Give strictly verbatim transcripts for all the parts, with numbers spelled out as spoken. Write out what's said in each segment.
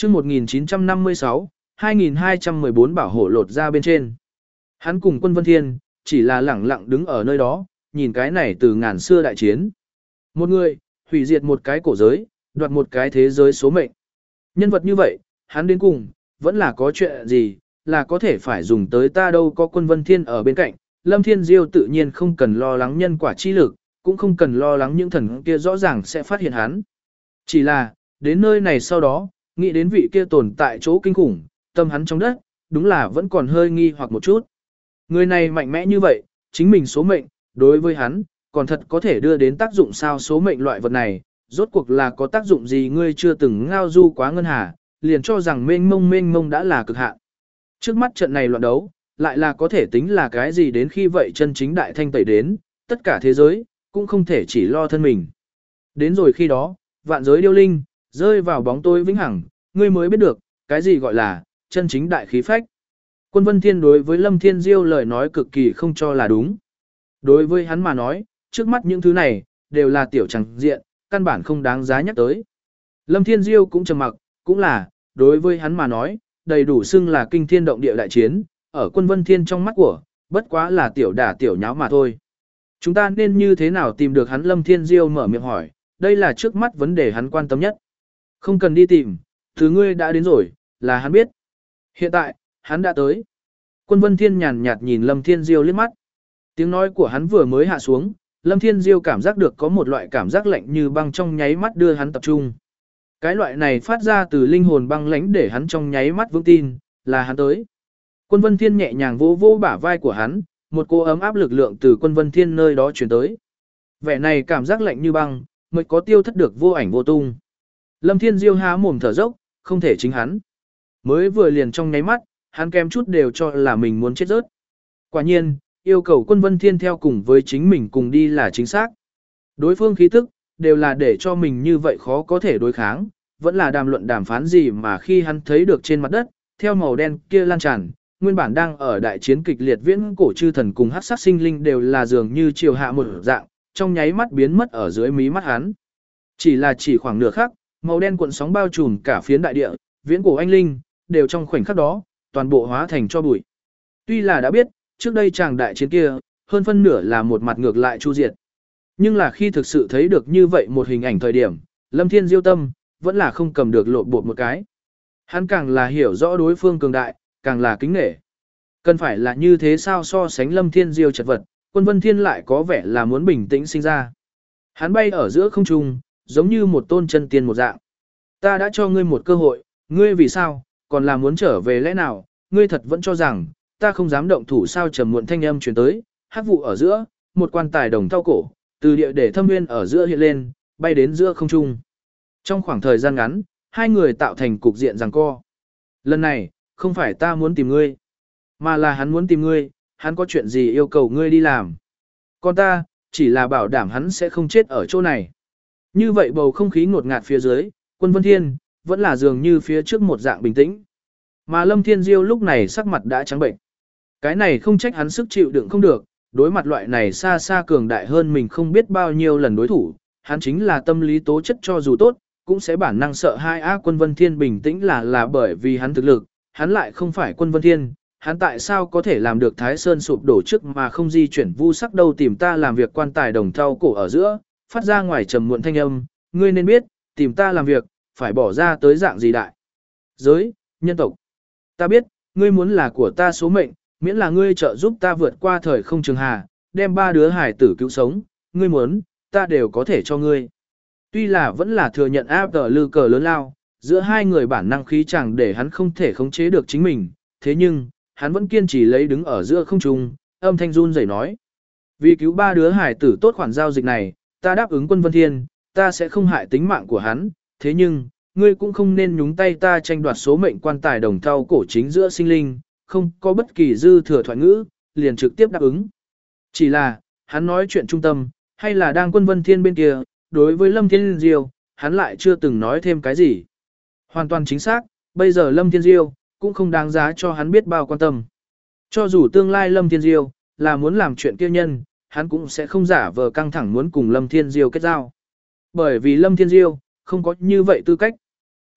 chương một nghìn chín trăm năm mươi sáu, hai nghìn hai trăm mười bốn bảo hộ lột ra bên trên. Hắn cùng Quân Vân Thiên, chỉ là lẳng lặng đứng ở nơi đó, nhìn cái này từ ngàn xưa đại chiến. Một người, hủy diệt một cái cổ giới, đoạt một cái thế giới số mệnh. Nhân vật như vậy, hắn đến cùng, vẫn là có chuyện gì, là có thể phải dùng tới ta đâu có Quân Vân Thiên ở bên cạnh. Lâm Thiên Diêu tự nhiên không cần lo lắng nhân quả chi lực, cũng không cần lo lắng những thần kia rõ ràng sẽ phát hiện hắn. Chỉ là, đến nơi này sau đó, nghĩ đến vị kia tồn tại chỗ kinh khủng, tâm hắn trong đất, đúng là vẫn còn hơi nghi hoặc một chút. Người này mạnh mẽ như vậy, chính mình số mệnh, đối với hắn, còn thật có thể đưa đến tác dụng sao số mệnh loại vật này, rốt cuộc là có tác dụng gì ngươi chưa từng ngao du quá ngân hà, liền cho rằng mênh mông mênh mông đã là cực hạn. Trước mắt trận này loạn đấu, lại là có thể tính là cái gì đến khi vậy chân chính đại thanh tẩy đến, tất cả thế giới, cũng không thể chỉ lo thân mình. Đến rồi khi đó, vạn giới điêu linh, rơi vào bóng tối vĩnh hằng, ngươi mới biết được, cái gì gọi là, chân chính đại khí phách. Quân Vân Thiên đối với Lâm Thiên Diêu lời nói cực kỳ không cho là đúng. Đối với hắn mà nói, trước mắt những thứ này, đều là tiểu chẳng diện, căn bản không đáng giá nhắc tới. Lâm Thiên Diêu cũng trầm mặc, cũng là, đối với hắn mà nói, đầy đủ xưng là kinh thiên động địa đại chiến, ở Quân Vân Thiên trong mắt của, bất quá là tiểu đả tiểu nháo mà thôi. Chúng ta nên như thế nào tìm được hắn? Lâm Thiên Diêu mở miệng hỏi, đây là trước mắt vấn đề hắn quan tâm nhất. Không cần đi tìm, thứ ngươi đã đến rồi, là hắn biết. Hiện tại, hắn đã tới. Quân Vân Thiên nhàn nhạt nhìn Lâm Thiên Diêu liếc mắt. Tiếng nói của hắn vừa mới hạ xuống, Lâm Thiên Diêu cảm giác được có một loại cảm giác lạnh như băng trong nháy mắt đưa hắn tập trung. Cái loại này phát ra từ linh hồn băng lãnh để hắn trong nháy mắt vững tin, là hắn tới. Quân Vân Thiên nhẹ nhàng vỗ vỗ bả vai của hắn, một cô ấm áp lực lượng từ Quân Vân Thiên nơi đó truyền tới. Vẻ này cảm giác lạnh như băng, mới có tiêu thất được vô ảnh vô tung. Lâm Thiên Diêu há mồm thở dốc, không thể chính hắn. Mới vừa liền trong nháy mắt, hắn kém chút đều cho là mình muốn chết rớt. Quả nhiên, yêu cầu Quân Vân Thiên theo cùng với chính mình cùng đi là chính xác. Đối phương khí tức, đều là để cho mình như vậy khó có thể đối kháng, vẫn là đàm luận đàm phán gì mà khi hắn thấy được trên mặt đất, theo màu đen kia lan tràn, nguyên bản đang ở đại chiến kịch liệt viễn cổ chư thần cùng hắc sát sinh linh đều là dường như chiều hạ một dạng, trong nháy mắt biến mất ở dưới mí mắt hắn. Chỉ là chỉ khoảng nửa khắc, màu đen cuộn sóng bao trùm cả phiến đại địa, viễn cổ anh linh, đều trong khoảnh khắc đó, toàn bộ hóa thành cho bụi. Tuy là đã biết, trước đây chàng đại chiến kia, hơn phân nửa là một mặt ngược lại chu diệt. Nhưng là khi thực sự thấy được như vậy một hình ảnh thời điểm, Lâm Thiên Diêu tâm, vẫn là không cầm được lộn bột một cái. Hắn càng là hiểu rõ đối phương cường đại, càng là kính nể. Cần phải là như thế sao so sánh Lâm Thiên Diêu chật vật, Quân Vân Thiên lại có vẻ là muốn bình tĩnh sinh ra. Hắn bay ở giữa không trung, giống như một tôn chân tiên một dạng. Ta đã cho ngươi một cơ hội, ngươi vì sao, còn là muốn trở về lẽ nào, ngươi thật vẫn cho rằng, ta không dám động thủ sao? Trầm muộn thanh âm truyền tới, hắc vụ ở giữa, một quan tài đồng thau cổ, từ địa để thâm nguyên ở giữa hiện lên, bay đến giữa không trung. Trong khoảng thời gian ngắn, hai người tạo thành cục diện giằng co. Lần này, không phải ta muốn tìm ngươi, mà là hắn muốn tìm ngươi, hắn có chuyện gì yêu cầu ngươi đi làm. Còn ta, chỉ là bảo đảm hắn sẽ không chết ở chỗ này. Như vậy bầu không khí ngột ngạt phía dưới, Quân Vân Thiên, vẫn là dường như phía trước một dạng bình tĩnh. Mà Lâm Thiên Diêu lúc này sắc mặt đã trắng bệnh. Cái này không trách hắn sức chịu đựng không được, đối mặt loại này xa xa cường đại hơn mình không biết bao nhiêu lần đối thủ, hắn chính là tâm lý tố chất cho dù tốt, cũng sẽ bản năng sợ hai á. Quân Vân Thiên bình tĩnh là là bởi vì hắn thực lực, hắn lại không phải Quân Vân Thiên, hắn tại sao có thể làm được Thái Sơn sụp đổ trước mà không di chuyển vu sắc đâu? Tìm ta làm việc quan tài đồng thau cổ ở giữa, phát ra ngoài trầm muộn thanh âm, ngươi nên biết, tìm ta làm việc, phải bỏ ra tới dạng gì đại giới, nhân tộc. Ta biết, ngươi muốn là của ta số mệnh, miễn là ngươi trợ giúp ta vượt qua thời không trường hà, đem ba đứa hải tử cứu sống, ngươi muốn, ta đều có thể cho ngươi. Tuy là vẫn là thừa nhận áp tờ lư cờ lớn lao, giữa hai người bản năng khí chẳng để hắn không thể khống chế được chính mình, thế nhưng, hắn vẫn kiên trì lấy đứng ở giữa không trung, âm thanh run rẩy nói. Vì cứu ba đứa hải tử tốt khoản giao dịch này, ta đáp ứng Quân Vân Thiên, ta sẽ không hại tính mạng của hắn, thế nhưng, ngươi cũng không nên nhúng tay ta tranh đoạt số mệnh quan tài đồng thau cổ chính giữa sinh linh, không có bất kỳ dư thừa thoại ngữ, liền trực tiếp đáp ứng. Chỉ là, hắn nói chuyện trung tâm, hay là đang Quân Vân Thiên bên kia, đối với Lâm Thiên Diêu, hắn lại chưa từng nói thêm cái gì. Hoàn toàn chính xác, bây giờ Lâm Thiên Diêu, cũng không đáng giá cho hắn biết bao quan tâm. Cho dù tương lai Lâm Thiên Diêu, là muốn làm chuyện kia nhân, hắn cũng sẽ không giả vờ căng thẳng muốn cùng Lâm Thiên Diêu kết giao. Bởi vì Lâm Thiên Diêu, không có như vậy tư cách.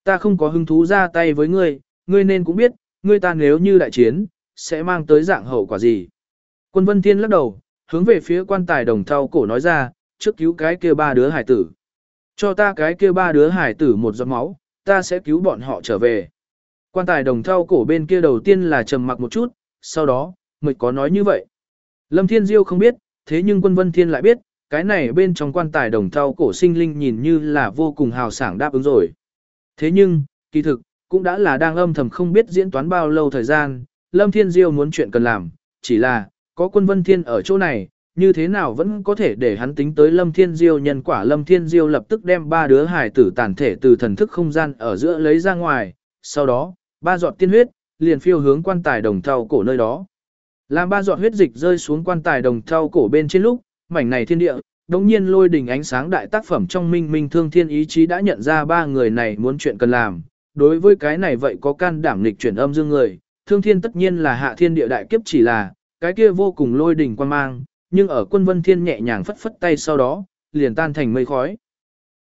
ta không có hứng thú ra tay với ngươi, ngươi nên cũng biết, ngươi ta nếu như đại chiến, sẽ mang tới dạng hậu quả gì. Quân Vân Thiên lắc đầu, hướng về phía quan tài đồng thau cổ nói ra, trước cứu cái kia ba đứa hải tử. Cho ta cái kia ba đứa hải tử một giọt máu, ta sẽ cứu bọn họ trở về. Quan tài đồng thau cổ bên kia đầu tiên là trầm mặc một chút, sau đó, mới có nói như vậy. Lâm Thiên Diêu không biết, thế nhưng Quân Vân Thiên lại biết, cái này bên trong quan tài đồng thau cổ sinh linh nhìn như là vô cùng hào sảng đáp ứng rồi. Thế nhưng, kỳ thực, cũng đã là đang âm thầm không biết diễn toán bao lâu thời gian, Lâm Thiên Diêu muốn chuyện cần làm, chỉ là, có Quân Vân Thiên ở chỗ này, như thế nào vẫn có thể để hắn tính tới Lâm Thiên Diêu nhân quả. Lâm Thiên Diêu lập tức đem ba đứa hải tử tàn thể từ thần thức không gian ở giữa lấy ra ngoài, sau đó, ba giọt tiên huyết, liền phiêu hướng quan tài đồng thau cổ nơi đó. Làm ba giọt huyết dịch rơi xuống quan tài đồng thau cổ bên trên lúc, mảnh này thiên địa, đống nhiên lôi đỉnh ánh sáng đại tác phẩm trong minh minh thương thiên ý chí đã nhận ra ba người này muốn chuyện cần làm. Đối với cái này vậy có can đảm nghịch chuyển âm dương người, thương thiên tất nhiên là hạ thiên địa đại kiếp, chỉ là, cái kia vô cùng lôi đỉnh quan mang, nhưng ở Quân Vân Thiên nhẹ nhàng phất phất tay sau đó, liền tan thành mây khói.